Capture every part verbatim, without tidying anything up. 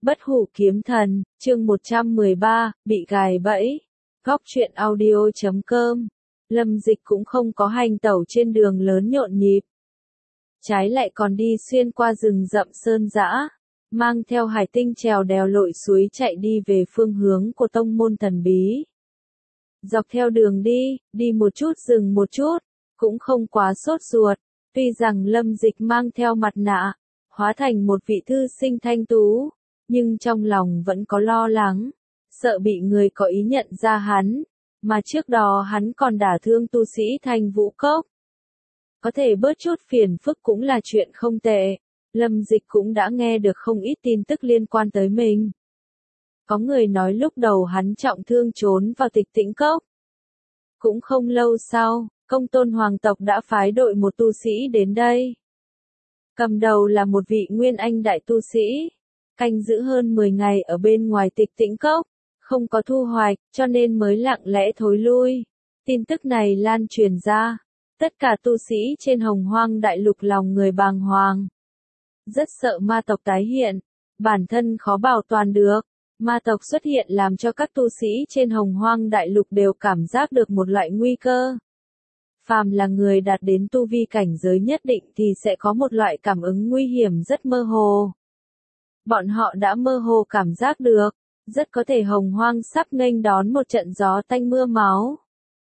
Bất hủ kiếm thần, chương một trăm mười ba, bị gài bẫy. Góc truyện audio chấm com. Lâm Dịch cũng không có hành tẩu trên đường lớn nhộn nhịp. Trái lại còn đi xuyên qua rừng rậm sơn dã, mang theo Hải Tinh trèo đèo lội suối chạy đi về phương hướng của tông môn thần bí. Dọc theo đường đi, đi một chút dừng một chút, cũng không quá sốt ruột, tuy rằng Lâm Dịch mang theo mặt nạ, hóa thành một vị thư sinh thanh tú, nhưng trong lòng vẫn có lo lắng, sợ bị người có ý nhận ra hắn, mà trước đó hắn còn đả thương tu sĩ Thanh Vũ Cốc. Có thể bớt chút phiền phức cũng là chuyện không tệ, Lâm Dịch cũng đã nghe được không ít tin tức liên quan tới mình. Có người nói lúc đầu hắn trọng thương trốn vào Tịch Tĩnh Cốc. Cũng không lâu sau, Công Tôn hoàng tộc đã phái đội một tu sĩ đến đây. Cầm đầu là một vị nguyên anh đại tu sĩ, canh giữ hơn mười ngày ở bên ngoài Tịch Tĩnh Cốc, không có thu hoạch, cho nên mới lặng lẽ thối lui. Tin tức này lan truyền ra, tất cả tu sĩ trên Hồng Hoang Đại Lục lòng người bàng hoàng. Rất sợ ma tộc tái hiện, bản thân khó bảo toàn được, ma tộc xuất hiện làm cho các tu sĩ trên Hồng Hoang Đại Lục đều cảm giác được một loại nguy cơ. Phàm là người đạt đến tu vi cảnh giới nhất định thì sẽ có một loại cảm ứng nguy hiểm rất mơ hồ. Bọn họ đã mơ hồ cảm giác được, rất có thể Hồng Hoang sắp nghênh đón một trận gió tanh mưa máu.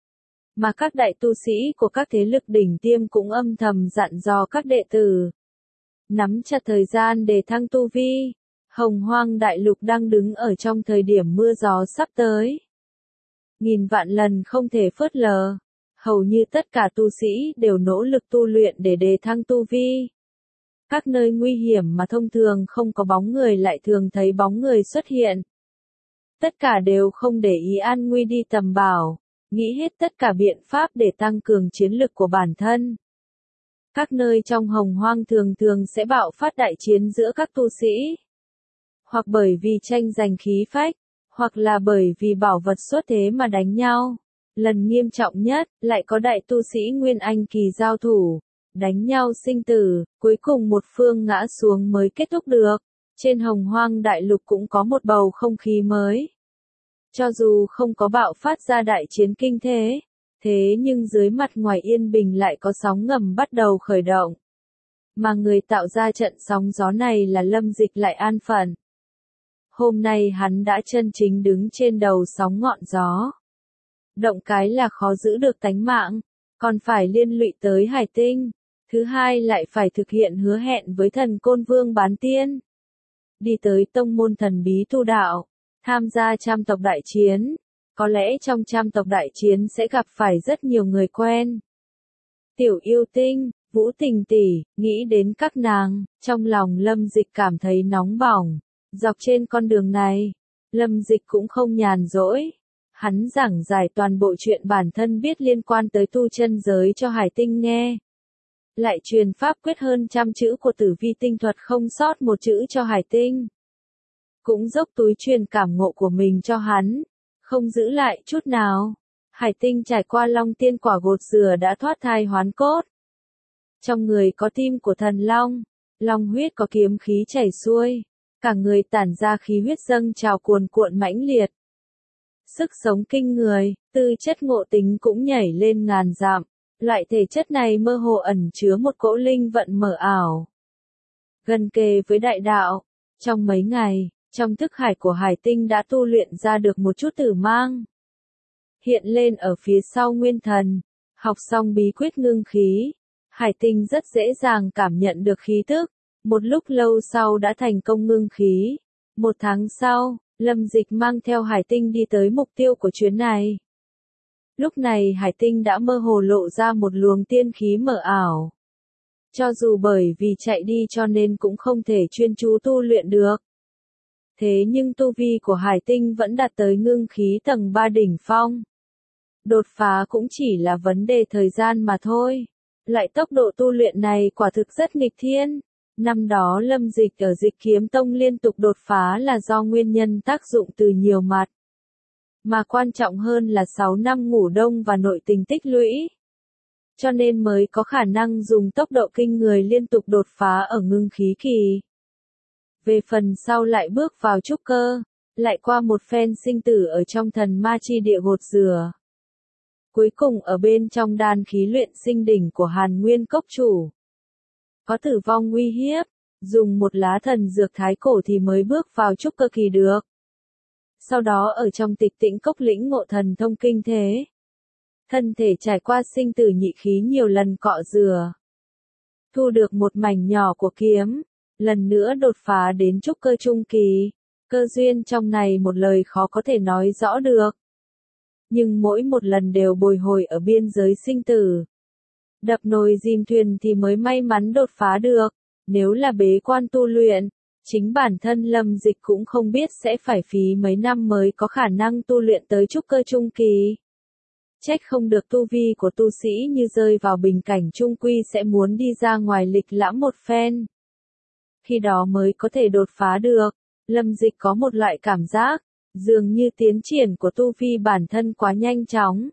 Mà các đại tu sĩ của các thế lực đỉnh tiêm cũng âm thầm dặn dò các đệ tử. Nắm chặt thời gian để thăng tu vi, Hồng Hoang Đại Lục đang đứng ở trong thời điểm mưa gió sắp tới. Nghìn vạn lần không thể phớt lờ, hầu như tất cả tu sĩ đều nỗ lực tu luyện để đề thăng tu vi. Các nơi nguy hiểm mà thông thường không có bóng người lại thường thấy bóng người xuất hiện. Tất cả đều không để ý an nguy đi tầm bảo, nghĩ hết tất cả biện pháp để tăng cường chiến lực của bản thân. Các nơi trong Hồng Hoang thường thường sẽ bạo phát đại chiến giữa các tu sĩ. Hoặc bởi vì tranh giành khí phách, hoặc là bởi vì bảo vật xuất thế mà đánh nhau. Lần nghiêm trọng nhất, lại có đại tu sĩ Nguyên Anh kỳ giao thủ, đánh nhau sinh tử, cuối cùng một phương ngã xuống mới kết thúc được. Trên Hồng Hoang Đại Lục cũng có một bầu không khí mới. Cho dù không có bạo phát ra đại chiến kinh thế, thế nhưng dưới mặt ngoài yên bình lại có sóng ngầm bắt đầu khởi động. Mà người tạo ra trận sóng gió này là Lâm Dịch lại an phận. Hôm nay hắn đã chân chính đứng trên đầu sóng ngọn gió. Động cái là khó giữ được tánh mạng, còn phải liên lụy tới Hải Tinh. Thứ hai lại phải thực hiện hứa hẹn với Thần Côn Vương Bán Tiên. Đi tới tông môn thần bí tu đạo, tham gia trăm tộc đại chiến. Có lẽ trong trăm tộc đại chiến sẽ gặp phải rất nhiều người quen. Tiểu yêu tinh, Vũ Tình tỷ, nghĩ đến các nàng, trong lòng Lâm Dịch cảm thấy nóng bỏng. Dọc trên con đường này, Lâm Dịch cũng không nhàn rỗi. Hắn giảng giải toàn bộ chuyện bản thân biết liên quan tới tu chân giới cho Hải Tinh nghe. Lại truyền pháp quyết hơn trăm chữ của Tử Vi tinh thuật không sót một chữ cho Hải Tinh. Cũng dốc túi truyền cảm ngộ của mình cho hắn, không giữ lại chút nào. Hải Tinh trải qua Long Tiên quả gột rửa đã thoát thai hoán cốt. Trong người có tim của thần long, long huyết có kiếm khí chảy xuôi, cả người tản ra khí huyết dâng trào cuồn cuộn mãnh liệt. Sức sống kinh người, tư chất ngộ tính cũng nhảy lên ngàn dặm, loại thể chất này mơ hồ ẩn chứa một cỗ linh vận mở ảo. Gần kề với đại đạo, trong mấy ngày, trong thức hải của Hải Tinh đã tu luyện ra được một chút tử mang. Hiện lên ở phía sau nguyên thần, học xong bí quyết ngưng khí, Hải Tinh rất dễ dàng cảm nhận được khí tức, một lúc lâu sau đã thành công ngưng khí. Một tháng sau, Lâm Dịch mang theo Hải Tinh đi tới mục tiêu của chuyến này. Lúc này Hải Tinh đã mơ hồ lộ ra một luồng tiên khí mờ ảo. Cho dù bởi vì chạy đi cho nên cũng không thể chuyên chú tu luyện được. Thế nhưng tu vi của Hải Tinh vẫn đạt tới ngưng khí tầng ba đỉnh phong. Đột phá cũng chỉ là vấn đề thời gian mà thôi. Lại tốc độ tu luyện này quả thực rất nghịch thiên. Năm đó Lâm Dịch ở Dịch Kiếm Tông liên tục đột phá là do nguyên nhân tác dụng từ nhiều mặt. Mà quan trọng hơn là sáu năm ngủ đông và nội tình tích lũy. Cho nên mới có khả năng dùng tốc độ kinh người liên tục đột phá ở ngưng khí kỳ. về phần sau lại bước vào trúc cơ, lại qua một phen sinh tử ở trong thần ma chi địa gột rửa. Cuối cùng ở bên trong đan khí luyện sinh đỉnh của Hàn Nguyên Cốc chủ. Có tử vong nguy hiếp, dùng một lá thần dược thái cổ thì mới bước vào trúc cơ kỳ được. Sau đó ở trong Tịch Tĩnh Cốc lĩnh ngộ thần thông kinh thế. Thân thể trải qua sinh tử nhị khí nhiều lần cọ rửa. Thu được một mảnh nhỏ của kiếm, lần nữa đột phá đến trúc cơ trung kỳ. Cơ duyên trong này một lời khó có thể nói rõ được. Nhưng mỗi một lần đều bồi hồi ở biên giới sinh tử. Đập nồi dìm thuyền thì mới may mắn đột phá được. Nếu là bế quan tu luyện, chính bản thân Lâm Dịch cũng không biết sẽ phải phí mấy năm mới có khả năng tu luyện tới trúc cơ trung kỳ. Trách không được tu vi của tu sĩ như rơi vào bình cảnh trung quy sẽ muốn đi ra ngoài lịch lãm một phen. Khi đó mới có thể đột phá được. Lâm Dịch có một loại cảm giác, dường như tiến triển của tu vi bản thân quá nhanh chóng.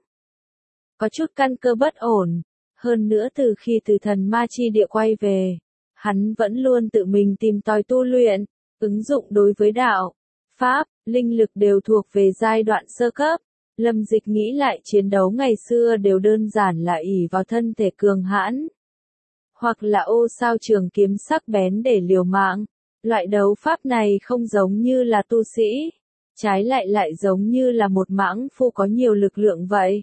Có chút căn cơ bất ổn, hơn nữa từ khi từ thần ma chi địa quay về, hắn vẫn luôn tự mình tìm tòi tu luyện, ứng dụng đối với đạo, pháp, linh lực đều thuộc về giai đoạn sơ cấp. Lâm Dịch nghĩ lại chiến đấu ngày xưa đều đơn giản là ỷ vào thân thể cường hãn, hoặc là ô sao trường kiếm sắc bén để liều mạng. Loại đấu pháp này không giống như là tu sĩ, trái lại lại giống như là một mãng phu có nhiều lực lượng vậy.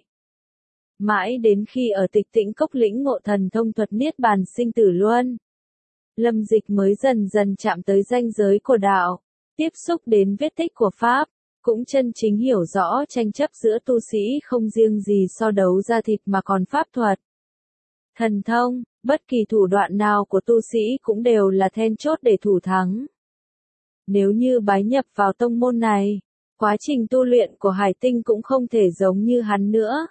Mãi đến khi ở Tịch Tĩnh Cốc lĩnh ngộ thần thông thuật niết bàn sinh tử luân, Lâm Dịch mới dần dần chạm tới ranh giới của đạo, tiếp xúc đến vết tích của pháp, cũng chân chính hiểu rõ tranh chấp giữa tu sĩ không riêng gì so đấu ra thịt mà còn pháp thuật. Thần thông, bất kỳ thủ đoạn nào của tu sĩ cũng đều là then chốt để thủ thắng. Nếu như bái nhập vào tông môn này, quá trình tu luyện của Hải Tinh cũng không thể giống như hắn nữa.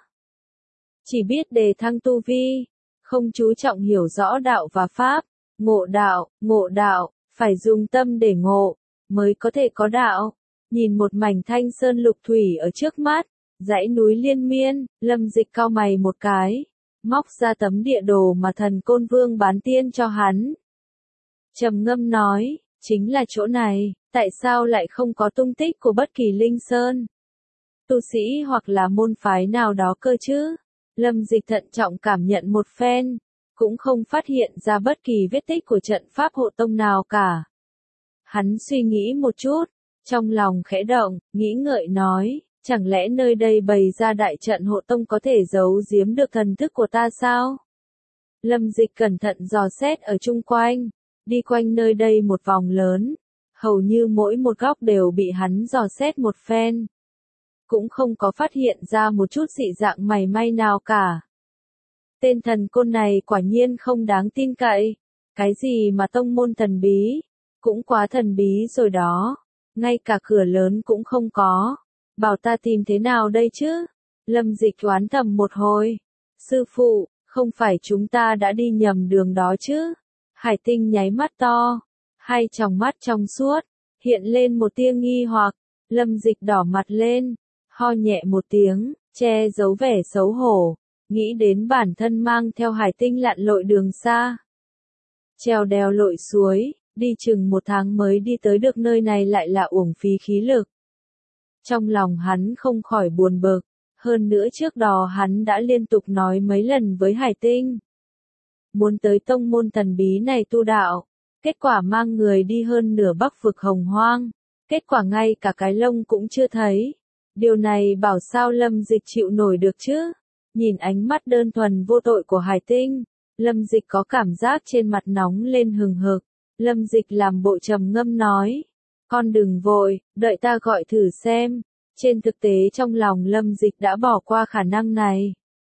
Chỉ biết đề thăng tu vi, không chú trọng hiểu rõ đạo và pháp, ngộ đạo, ngộ đạo, phải dùng tâm để ngộ, mới có thể có đạo. Nhìn một mảnh thanh sơn lục thủy ở trước mắt, dãy núi liên miên, Lâm Dịch cau mày một cái, móc ra tấm địa đồ mà Thần Côn Vương bán tiên cho hắn. Trầm ngâm nói, chính là chỗ này, tại sao lại không có tung tích của bất kỳ linh sơn, tu sĩ hoặc là môn phái nào đó cơ chứ? Lâm Dịch thận trọng cảm nhận một phen, cũng không phát hiện ra bất kỳ vết tích của trận pháp hộ tông nào cả. Hắn suy nghĩ một chút, trong lòng khẽ động, nghĩ ngợi nói, chẳng lẽ nơi đây bày ra đại trận hộ tông có thể giấu giếm được thần thức của ta sao? Lâm Dịch cẩn thận dò xét ở chung quanh, đi quanh nơi đây một vòng lớn, hầu như mỗi một góc đều bị hắn dò xét một phen. Cũng không có phát hiện ra một chút dị dạng mảy may nào cả. Tên thần côn này quả nhiên không đáng tin cậy. Cái gì mà tông môn thần bí, cũng quá thần bí rồi đó. Ngay cả cửa lớn cũng không có. Bảo ta tìm thế nào đây chứ? Lâm Dịch oán thầm một hồi. Sư phụ, không phải chúng ta đã đi nhầm đường đó chứ? Hải Tinh nháy mắt to, hai tròng mắt trong suốt, hiện lên một tia nghi hoặc. Lâm Dịch đỏ mặt lên, ho nhẹ một tiếng, che giấu vẻ xấu hổ, nghĩ đến bản thân mang theo Hải Tinh lặn lội đường xa. Trèo đèo lội suối, đi chừng một tháng mới đi tới được nơi này lại là uổng phí khí lực. Trong lòng hắn không khỏi buồn bực, hơn nữa trước đó hắn đã liên tục nói mấy lần với Hải Tinh. Muốn tới tông môn thần bí này tu đạo, kết quả mang người đi hơn nửa Bắc vực Hồng Hoang, kết quả ngay cả cái lông cũng chưa thấy. Điều này bảo sao Lâm Dịch chịu nổi được chứ? Nhìn ánh mắt đơn thuần vô tội của Hải Tinh, Lâm Dịch có cảm giác trên mặt nóng lên hừng hực. Lâm Dịch làm bộ trầm ngâm nói, con đừng vội, đợi ta gọi thử xem. Trên thực tế trong lòng Lâm Dịch đã bỏ qua khả năng này,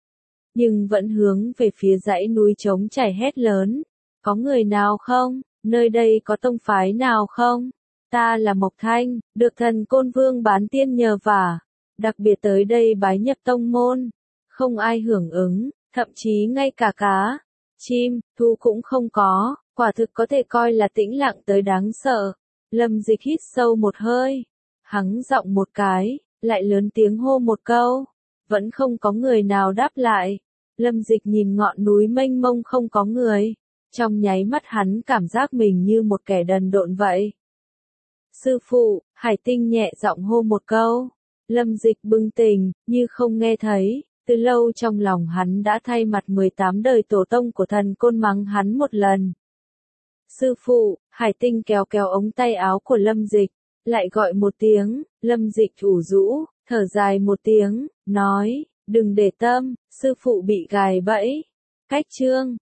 nhưng vẫn hướng về phía dãy núi trống trải hét lớn, có người nào không? Nơi đây có tông phái nào không? Ta là Mộc Thanh, được Thần Côn Vương bán tiên nhờ vả, đặc biệt tới đây bái nhập tông môn. Không ai hưởng ứng, thậm chí ngay cả cá, chim, thu cũng không có, quả thực có thể coi là tĩnh lặng tới đáng sợ. Lâm Dịch hít sâu một hơi, hắng giọng một cái, lại lớn tiếng hô một câu, vẫn không có người nào đáp lại. Lâm Dịch nhìn ngọn núi mênh mông không có người, trong nháy mắt hắn cảm giác mình như một kẻ đần độn vậy. Sư phụ, Hải Tinh nhẹ giọng hô một câu. Lâm Dịch bừng tỉnh, như không nghe thấy, từ lâu trong lòng hắn đã thay mặt mười tám đời tổ tông của thần côn mắng hắn một lần. Sư phụ, Hải Tinh kéo kéo ống tay áo của Lâm Dịch, lại gọi một tiếng. Lâm Dịch ủ rũ, thở dài một tiếng, nói, đừng để tâm, sư phụ bị gài bẫy. Cách chương